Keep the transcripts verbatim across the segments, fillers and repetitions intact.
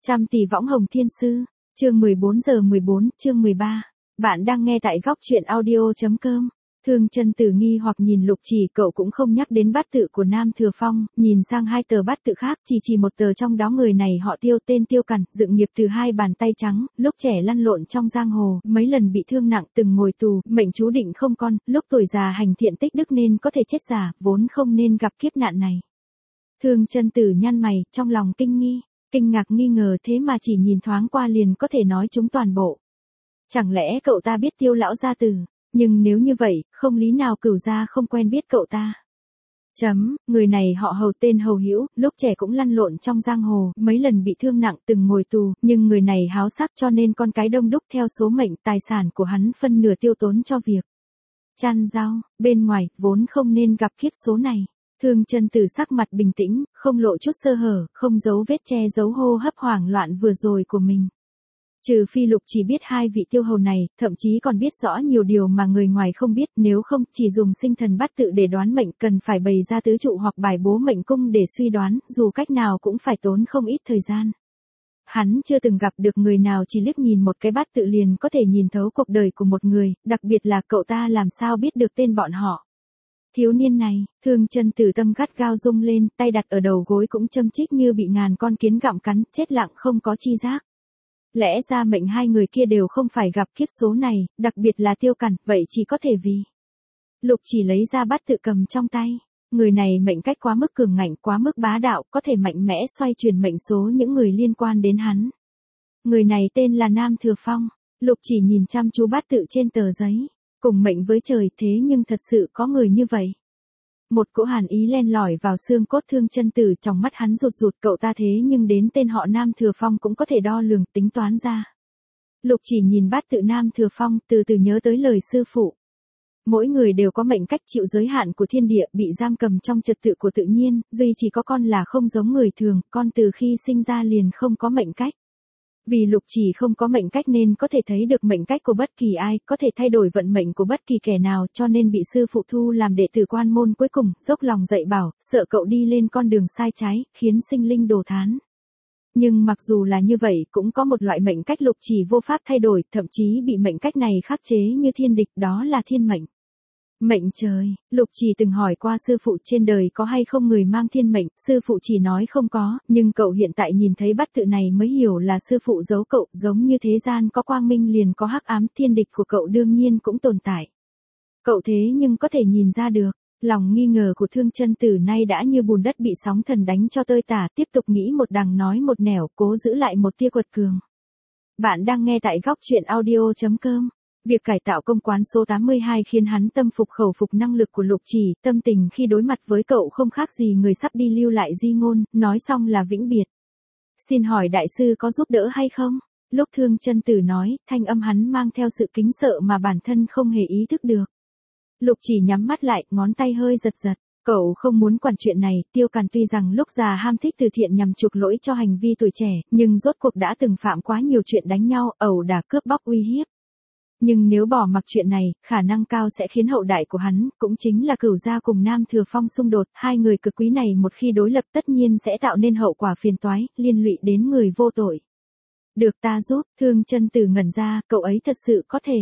Trăm tỷ võng hồng thiên sư, chương mười bốn giờ mười bốn, chương mười ba. Bạn đang nghe tại góc truyện audio.com. Thương Chân Tử nghi hoặc nhìn Lục Chỉ, cậu cũng không nhắc đến bát tự của Nam Thừa Phong, nhìn sang hai tờ bát tự khác, chỉ chỉ một tờ trong đó người này họ Tiêu, tên Tiêu Cẩn, dựng nghiệp từ hai bàn tay trắng, lúc trẻ lăn lộn trong giang hồ, mấy lần bị thương nặng, từng ngồi tù, mệnh chú định không con, lúc tuổi già hành thiện tích đức nên có thể chết già, vốn không nên gặp kiếp nạn này. Thương Chân Tử nhăn mày, trong lòng kinh nghi, kinh ngạc nghi ngờ, thế mà chỉ nhìn thoáng qua liền có thể nói chúng toàn bộ. Chẳng lẽ cậu ta biết Tiêu lão gia tử? Nhưng nếu như vậy, không lý nào Cửu gia không quen biết cậu ta. Chấm, người này họ Hầu, tên Hầu Hữu, lúc trẻ cũng lăn lộn trong giang hồ, mấy lần bị thương nặng, từng ngồi tù, nhưng người này háo sắc cho nên con cái đông đúc theo số mệnh, tài sản của hắn phân nửa tiêu tốn cho việc chăn rau, bên ngoài, vốn không nên gặp kiếp số này. Thương Chân Tử sắc mặt bình tĩnh, không lộ chút sơ hở, không giấu vết che giấu hô hấp hoảng loạn vừa rồi của mình. Trừ phi Lục Chỉ biết hai vị tiêu hầu này, thậm chí còn biết rõ nhiều điều mà người ngoài không biết, nếu không, chỉ dùng sinh thần bát tự để đoán mệnh, cần phải bày ra tứ trụ hoặc bài bố mệnh cung để suy đoán, dù cách nào cũng phải tốn không ít thời gian. Hắn chưa từng gặp được người nào chỉ liếc nhìn một cái bát tự liền có thể nhìn thấu cuộc đời của một người, đặc biệt là cậu ta làm sao biết được tên bọn họ. Thiếu niên này, Thương Chân Tử tâm gắt gao rung lên, tay đặt ở đầu gối cũng châm chích như bị ngàn con kiến gặm cắn, chết lặng không có chi giác. Lẽ ra mệnh hai người kia đều không phải gặp kiếp số này, đặc biệt là Tiêu Cẩn, vậy chỉ có thể vì. Lục Chỉ lấy ra bát tự cầm trong tay. Người này mệnh cách quá mức cường ngạnh, quá mức bá đạo, có thể mạnh mẽ xoay chuyển mệnh số những người liên quan đến hắn. Người này tên là Nam Thừa Phong. Lục Chỉ nhìn chăm chú bát tự trên tờ giấy. Cùng mệnh với trời, thế nhưng thật sự có người như vậy. Một cỗ hàn ý len lỏi vào xương cốt Thương Chân Tử, trong mắt hắn rụt rụt, cậu ta thế nhưng đến tên họ Nam Thừa Phong cũng có thể đo lường, tính toán ra. Lục Chỉ nhìn bát tự Nam Thừa Phong, từ từ nhớ tới lời sư phụ. Mỗi người đều có mệnh cách chịu giới hạn của thiên địa, bị giam cầm trong trật tự của tự nhiên, duy chỉ có con là không giống người thường, con từ khi sinh ra liền không có mệnh cách. Vì Lục Chỉ không có mệnh cách nên có thể thấy được mệnh cách của bất kỳ ai, có thể thay đổi vận mệnh của bất kỳ kẻ nào, cho nên bị sư phụ thu làm đệ tử quan môn, cuối cùng dốc lòng dạy bảo, sợ cậu đi lên con đường sai trái, khiến sinh linh đổ thán. Nhưng mặc dù là như vậy, cũng có một loại mệnh cách Lục Chỉ vô pháp thay đổi, thậm chí bị mệnh cách này khắc chế như thiên địch, đó là thiên mệnh. Mệnh trời, Lục Chỉ từng hỏi qua sư phụ trên đời có hay không người mang thiên mệnh, sư phụ chỉ nói không có, nhưng cậu hiện tại nhìn thấy bát tự này mới hiểu là sư phụ giấu cậu, giống như thế gian có quang minh liền có hắc ám, thiên địch của cậu đương nhiên cũng tồn tại. Cậu thế nhưng có thể nhìn ra được, lòng nghi ngờ của Thương Chân Tử nay đã như bùn đất bị sóng thần đánh cho tơi tả, tiếp tục nghĩ một đằng nói một nẻo, cố giữ lại một tia quật cường. Bạn đang nghe tại góc truyện audio.com. Việc cải tạo công quán số tám mươi hai khiến hắn tâm phục khẩu phục năng lực của Lục Chỉ, tâm tình khi đối mặt với cậu không khác gì người sắp đi lưu lại di ngôn, nói xong là vĩnh biệt. Xin hỏi đại sư có giúp đỡ hay không? Lúc Thương Chân Tử nói, thanh âm hắn mang theo sự kính sợ mà bản thân không hề ý thức được. Lục Chỉ nhắm mắt lại, ngón tay hơi giật giật. Cậu không muốn quản chuyện này, Tiêu Cẩn tuy rằng lúc già ham thích từ thiện nhằm chuộc lỗi cho hành vi tuổi trẻ, nhưng rốt cuộc đã từng phạm quá nhiều chuyện đánh nhau, ẩu đả cướp bóc uy hiếp. Nhưng nếu bỏ mặc chuyện này, khả năng cao sẽ khiến hậu đại của hắn, cũng chính là Cửu gia cùng Nam Thừa Phong xung đột, hai người cực quý này một khi đối lập tất nhiên sẽ tạo nên hậu quả phiền toái, liên lụy đến người vô tội. Được ta giúp, Thương Chân Tử ngẩn ra, cậu ấy thật sự có thể.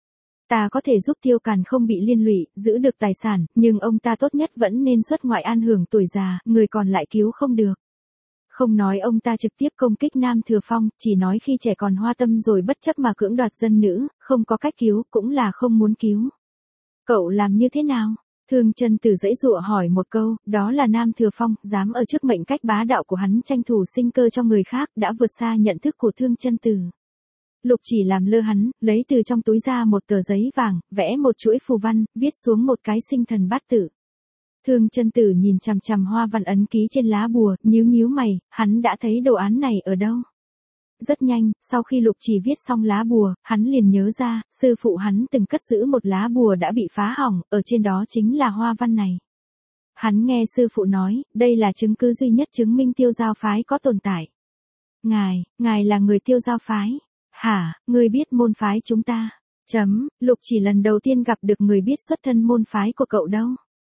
Ta có thể giúp Tiêu Cẩn không bị liên lụy, giữ được tài sản, nhưng ông ta tốt nhất vẫn nên xuất ngoại an hưởng tuổi già, người còn lại cứu không được. Không nói ông ta trực tiếp công kích Nam Thừa Phong, chỉ nói khi trẻ còn hoa tâm rồi bất chấp mà cưỡng đoạt dân nữ, không có cách cứu, cũng là không muốn cứu. Cậu làm như thế nào? Thương Chân Tử giãy giụa hỏi một câu, đó là Nam Thừa Phong, dám ở trước mệnh cách bá đạo của hắn tranh thủ sinh cơ cho người khác, đã vượt xa nhận thức của Thương Chân Tử. Lục Chỉ làm lơ hắn, lấy từ trong túi ra một tờ giấy vàng, vẽ một chuỗi phù văn, viết xuống một cái sinh thần bát tự. Thương Chân Tử nhìn chằm chằm hoa văn ấn ký trên lá bùa, nhíu nhíu mày, hắn đã thấy đồ án này ở đâu? Rất nhanh, sau khi Lục Chỉ viết xong lá bùa, hắn liền nhớ ra, sư phụ hắn từng cất giữ một lá bùa đã bị phá hỏng, ở trên đó chính là hoa văn này. Hắn nghe sư phụ nói, đây là chứng cứ duy nhất chứng minh Tiêu Giao phái có tồn tại. Ngài, ngài là người Tiêu Giao phái? Hả, ngươi biết môn phái chúng ta? Chấm, Lục Chỉ lần đầu tiên gặp được người biết xuất thân môn phái của cậu đâu.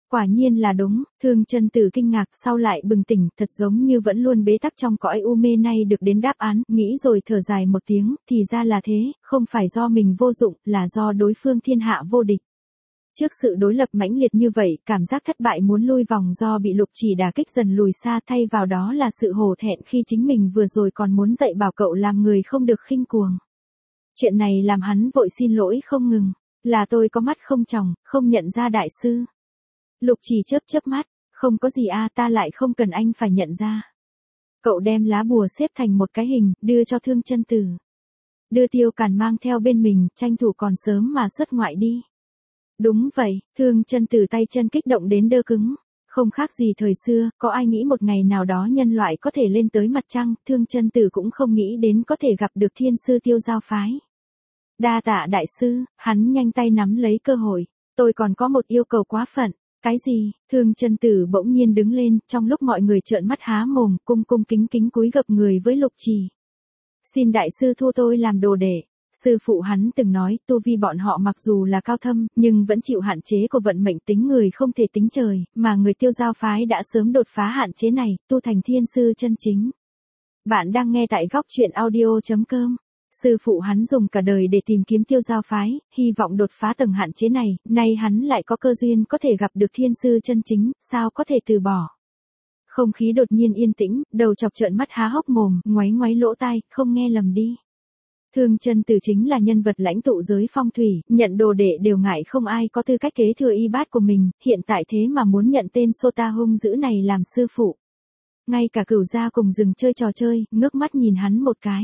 Quả nhiên là đúng, Thương Chân Tử kinh ngạc sau lại bừng tỉnh, thật giống như vẫn luôn bế tắc trong cõi u mê nay được đến đáp án, nghĩ rồi thở dài một tiếng, thì ra là thế, không phải do mình vô dụng, là do đối phương thiên hạ vô địch. Trước sự đối lập mãnh liệt như vậy, cảm giác thất bại muốn lui vòng do bị Lục Chỉ đả kích dần lùi xa, thay vào đó là sự hổ thẹn khi chính mình vừa rồi còn muốn dạy bảo cậu làm người không được khinh cuồng. Chuyện này làm hắn vội xin lỗi không ngừng, là tôi có mắt không tròng, không nhận ra đại sư. Lục Chỉ chớp chớp mắt, không có gì a, ta lại không cần anh phải nhận ra. Cậu đem lá bùa xếp thành một cái hình, đưa cho Thương Chân Tử. Đưa Tiêu Càn mang theo bên mình, tranh thủ còn sớm mà xuất ngoại đi. Đúng vậy, Thương Chân Tử tay chân kích động đến đơ cứng. Không khác gì thời xưa, có ai nghĩ một ngày nào đó nhân loại có thể lên tới mặt trăng, Thương Chân Tử cũng không nghĩ đến có thể gặp được thiên sư Tiêu Giao phái. Đa tạ đại sư, hắn nhanh tay nắm lấy cơ hội. Tôi còn có một yêu cầu quá phận. Cái gì? Thương Chân Tử bỗng nhiên đứng lên, trong lúc mọi người trợn mắt há mồm, cung cung kính kính cúi gập người với Lục Chỉ. Xin đại sư thu tôi làm đồ đệ. Sư phụ hắn từng nói, tu vi bọn họ mặc dù là cao thâm, nhưng vẫn chịu hạn chế của vận mệnh, tính người không thể tính trời, mà người Tiêu Giao phái đã sớm đột phá hạn chế này, tu thành thiên sư chân chính. Bạn đang nghe tại góc truyện audio chấm com. Sư phụ hắn dùng cả đời để tìm kiếm Tiêu Giao phái, hy vọng đột phá tầng hạn chế này, nay hắn lại có cơ duyên có thể gặp được thiên sư chân chính, sao có thể từ bỏ. Không khí đột nhiên yên tĩnh, đầu chọc trợn mắt há hốc mồm, ngoáy ngoáy lỗ tai, không nghe lầm đi. Thương Chân Tử chính là nhân vật lãnh tụ giới phong thủy, nhận đồ đệ đều ngại không ai có tư cách kế thừa y bát của mình, hiện tại thế mà muốn nhận tên Sota hung dữ này làm sư phụ. Ngay cả Cửu gia cùng dừng chơi trò chơi, ngước mắt nhìn hắn một cái.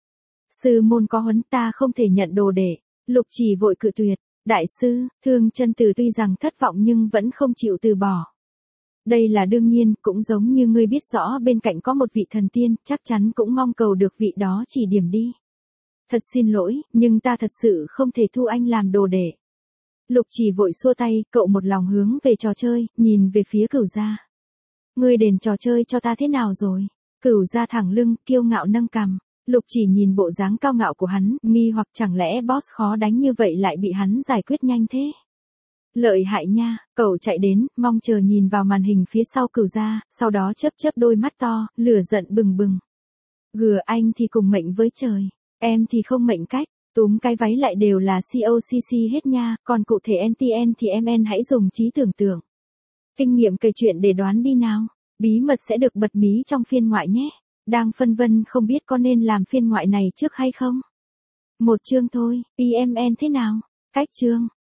Sư môn có huấn, ta không thể nhận đồ đệ. Lục Chỉ vội cự tuyệt. Đại sư, Thương Chân Tử tuy rằng thất vọng nhưng vẫn không chịu từ bỏ. Đây là đương nhiên, cũng giống như ngươi biết rõ bên cạnh có một vị thần tiên, chắc chắn cũng mong cầu được vị đó chỉ điểm đi. Thật xin lỗi, nhưng ta thật sự không thể thu anh làm đồ đệ. Lục Chỉ vội xua tay, cậu một lòng hướng về trò chơi, nhìn về phía Cửu gia. Ngươi đền trò chơi cho ta thế nào rồi? Cửu gia thẳng lưng, kiêu ngạo nâng cằm. Lục Chỉ nhìn bộ dáng cao ngạo của hắn, nghi hoặc chẳng lẽ boss khó đánh như vậy lại bị hắn giải quyết nhanh thế? Lợi hại nha, cậu chạy đến, mong chờ nhìn vào màn hình phía sau Cửu gia, sau đó chớp chớp đôi mắt to, lửa giận bừng bừng. Gừ, anh thì cùng mệnh với trời, em thì không mệnh cách, túm cái váy lại đều là xê o xê xê hết nha, còn cụ thể en tê en thì em en hãy dùng trí tưởng tượng. Kinh nghiệm kể chuyện để đoán đi nào, bí mật sẽ được bật mí trong phiên ngoại nhé. Đang phân vân không biết có nên làm phiên ngoại này trước hay không? Một chương thôi, pê em en thế nào? Cách chương,